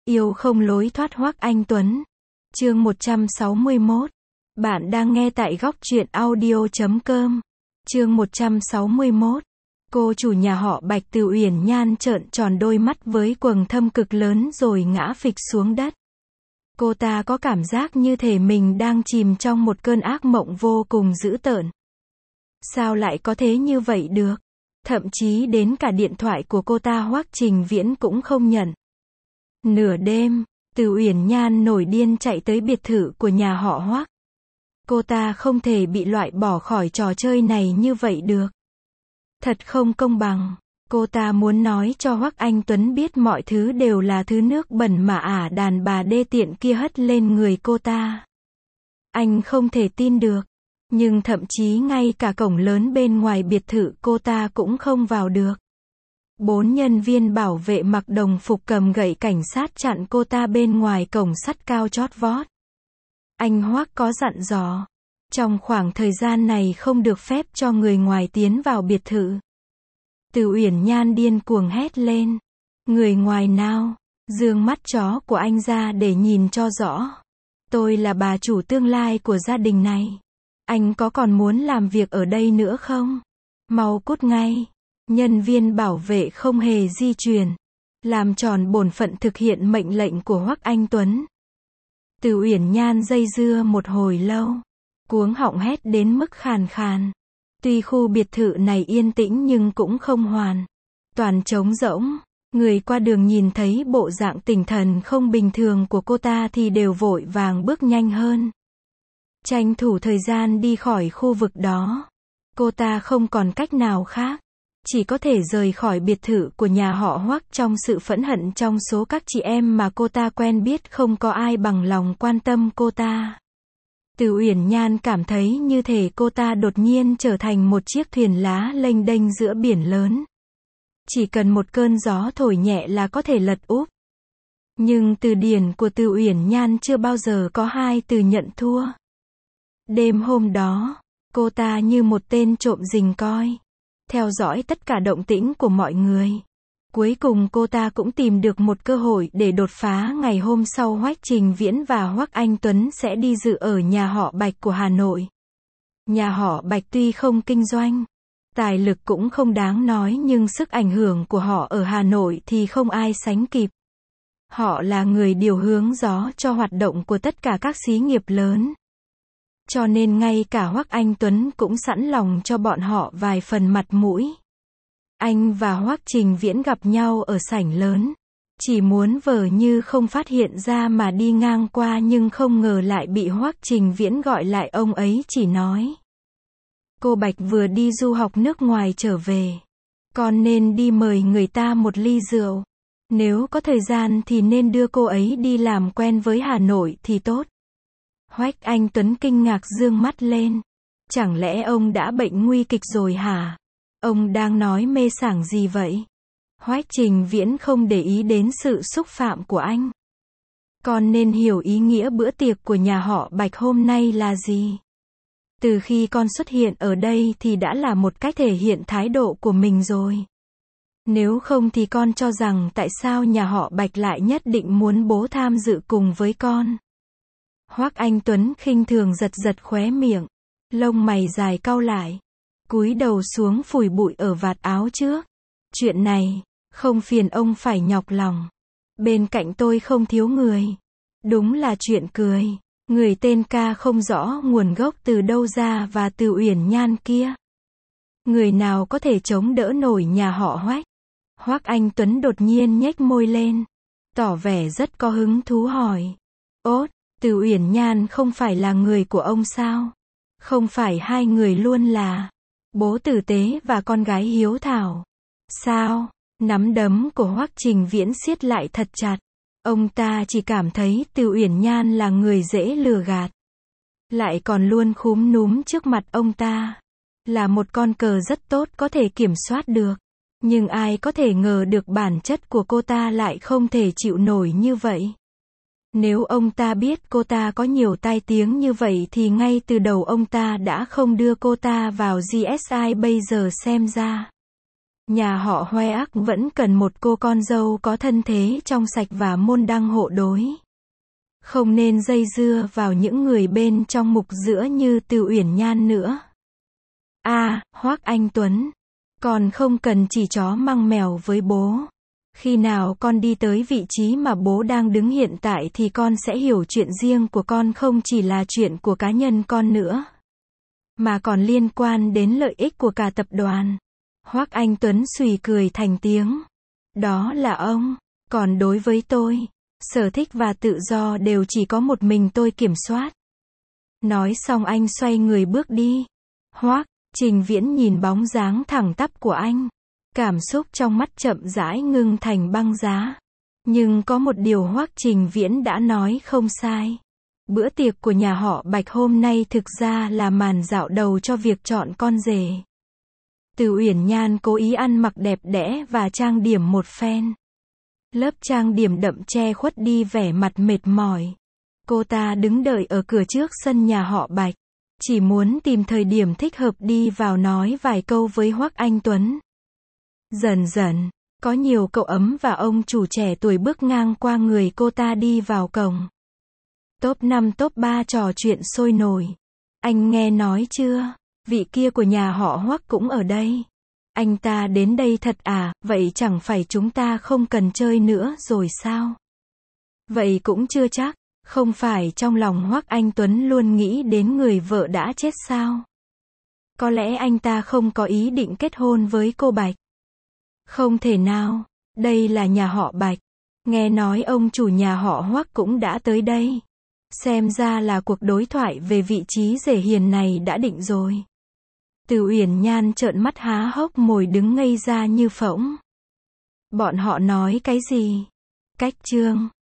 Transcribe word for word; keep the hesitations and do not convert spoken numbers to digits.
Yêu không lối thoát Hoắc Anh Tuấn. Chương một trăm sáu mươi mốt. Bạn đang nghe tại góc truyện audio chấm com. Chương một trăm sáu mươi mốt. Cô chủ nhà họ Bạch Từ Uyển Nhan trợn tròn đôi mắt với quầng thâm cực lớn rồi ngã phịch xuống đất. Cô ta có cảm giác như thể mình đang chìm trong một cơn ác mộng vô cùng dữ tợn. Sao lại có thế như vậy được? Thậm chí đến cả điện thoại của cô ta Hoắc Trình Viễn cũng không nhận. Nửa đêm, Từ Uyển Nhan nổi điên chạy tới biệt thự của nhà họ Hoắc. Cô ta không thể bị loại bỏ khỏi trò chơi này như vậy được. Thật không công bằng. Cô ta muốn nói cho Hoắc Anh Tuấn biết mọi thứ đều là thứ nước bẩn mà ả đàn bà đê tiện kia hất lên người cô ta. Anh không thể tin được. Nhưng thậm chí ngay cả cổng lớn bên ngoài biệt thự cô ta cũng không vào được. Bốn nhân viên bảo vệ mặc đồng phục cầm gậy cảnh sát chặn cô ta bên ngoài cổng sắt cao chót vót. Anh Hoắc có dặn dò, trong khoảng thời gian này không được phép cho người ngoài tiến vào biệt thự. Từ Uyển Nhan điên cuồng hét lên. Người ngoài nào? Giương mắt chó của anh ra để nhìn cho rõ. Tôi là bà chủ tương lai của gia đình này. Anh có còn muốn làm việc ở đây nữa không? Mau cút ngay. Nhân viên bảo vệ không hề di chuyển, làm tròn bổn phận thực hiện mệnh lệnh của Hoắc Anh Tuấn. Từ Uyển Nhan dây dưa một hồi lâu, cuống họng hét đến mức khàn khàn. Tuy khu biệt thự này yên tĩnh nhưng cũng không hoàn toàn trống rỗng. Người qua đường nhìn thấy bộ dạng tinh thần không bình thường của cô ta thì đều vội vàng bước nhanh hơn, tranh thủ thời gian đi khỏi khu vực đó. Cô ta không còn cách nào khác, chỉ có thể rời khỏi biệt thự của nhà họ Hoắc trong sự phẫn hận. Trong số các chị em mà cô ta quen biết không có ai bằng lòng quan tâm cô ta. Từ Uyển Nhan cảm thấy như thể cô ta đột nhiên trở thành một chiếc thuyền lá lênh đênh giữa biển lớn. Chỉ cần một cơn gió thổi nhẹ là có thể lật úp. Nhưng từ điển của Từ Uyển Nhan chưa bao giờ có hai từ nhận thua. Đêm hôm đó, cô ta như một tên trộm rình coi, theo dõi tất cả động tĩnh của mọi người. Cuối cùng cô ta cũng tìm được một cơ hội để đột phá. Ngày hôm sau Hoắc Trình Viễn và Hoắc Anh Tuấn sẽ đi dự ở nhà họ Bạch của Hà Nội. Nhà họ Bạch tuy không kinh doanh, tài lực cũng không đáng nói nhưng sức ảnh hưởng của họ ở Hà Nội thì không ai sánh kịp. Họ là người điều hướng gió cho hoạt động của tất cả các xí nghiệp lớn. Cho nên ngay cả Hoắc Anh Tuấn cũng sẵn lòng cho bọn họ vài phần mặt mũi. Anh và Hoắc Trình Viễn gặp nhau ở sảnh lớn. Chỉ muốn vờ như không phát hiện ra mà đi ngang qua nhưng không ngờ lại bị Hoắc Trình Viễn gọi lại. Ông ấy chỉ nói: cô Bạch vừa đi du học nước ngoài trở về. Con nên đi mời người ta một ly rượu. Nếu có thời gian thì nên đưa cô ấy đi làm quen với Hà Nội thì tốt. Hoắc Anh Tuấn kinh ngạc dương mắt lên. Chẳng lẽ ông đã bệnh nguy kịch rồi hả? Ông đang nói mê sảng gì vậy? Hoắc Trình Viễn không để ý đến sự xúc phạm của anh. Con nên hiểu ý nghĩa bữa tiệc của nhà họ Bạch hôm nay là gì. Từ khi con xuất hiện ở đây thì đã là một cách thể hiện thái độ của mình rồi. Nếu không thì con cho rằng tại sao nhà họ Bạch lại nhất định muốn bố tham dự cùng với con? Hoắc Anh Tuấn khinh thường giật giật khóe miệng, lông mày dài cau lại, cúi đầu xuống phủi bụi ở vạt áo trước. Chuyện này, không phiền ông phải nhọc lòng. Bên cạnh tôi không thiếu người. Đúng là chuyện cười. Người tên ca không rõ nguồn gốc từ đâu ra và Từ Uyển Nhan kia. Người nào có thể chống đỡ nổi nhà họ Hoắc? Hoắc Anh Tuấn đột nhiên nhếch môi lên, tỏ vẻ rất có hứng thú hỏi. Ốt, Từ Uyển Nhan không phải là người của ông sao? Không phải hai người luôn là bố tử tế và con gái hiếu thảo sao? Nắm đấm của Hoắc Trình Viễn siết lại thật chặt. Ông ta chỉ cảm thấy Từ Uyển Nhan là người dễ lừa gạt, lại còn luôn khúm núm trước mặt ông ta. Là một con cờ rất tốt có thể kiểm soát được. Nhưng ai có thể ngờ được bản chất của cô ta lại không thể chịu nổi như vậy. Nếu ông ta biết cô ta có nhiều tai tiếng như vậy thì ngay từ đầu ông ta đã không đưa cô ta vào giê ét i. Bây giờ xem ra, Nhà họ Hoắc vẫn cần một cô con dâu có thân thế trong sạch và môn đăng hộ đối. Không nên dây dưa vào những người bên trong mục giữa như Từ Uyển Nhan nữa. A, à, Hoắc Anh Tuấn, con không cần chỉ chó măng mèo với bố. Khi nào con đi tới vị trí mà bố đang đứng hiện tại thì con sẽ hiểu chuyện riêng của con không chỉ là chuyện của cá nhân con nữa, mà còn liên quan đến lợi ích của cả tập đoàn. Hoắc Anh Tuấn xùy cười thành tiếng. Đó là ông, còn đối với tôi, sở thích và tự do đều chỉ có một mình tôi kiểm soát. Nói xong anh xoay người bước đi. Hoắc, Trình Viễn nhìn bóng dáng thẳng tắp của anh. Cảm xúc trong mắt chậm rãi ngưng thành băng giá. Nhưng có một điều Hoắc Trình Viễn đã nói không sai. Bữa tiệc của nhà họ Bạch hôm nay thực ra là màn dạo đầu cho việc chọn con rể. Từ Uyển Nhan cố ý ăn mặc đẹp đẽ và trang điểm một phen. Lớp trang điểm đậm che khuất đi vẻ mặt mệt mỏi. Cô ta đứng đợi ở cửa trước sân nhà họ Bạch. Chỉ muốn tìm thời điểm thích hợp đi vào nói vài câu với Hoắc Anh Tuấn. Dần dần, có nhiều cậu ấm và ông chủ trẻ tuổi bước ngang qua người cô ta đi vào cổng. Top năm top ba trò chuyện sôi nổi. Anh nghe nói chưa? Vị kia của nhà họ Hoắc cũng ở đây. Anh ta đến đây thật à, vậy chẳng phải chúng ta không cần chơi nữa rồi sao? Vậy cũng chưa chắc, không phải trong lòng Hoắc Anh Tuấn luôn nghĩ đến người vợ đã chết sao? Có lẽ anh ta không có ý định kết hôn với cô Bạch. Không thể nào, đây là nhà họ Bạch. Nghe nói ông chủ nhà họ Hoắc cũng đã tới đây. Xem ra là cuộc đối thoại về vị trí rể hiền này đã định rồi. Từ Uyển Nhan trợn mắt há hốc mồm đứng ngây ra như phỗng. Bọn họ nói cái gì? Cách chương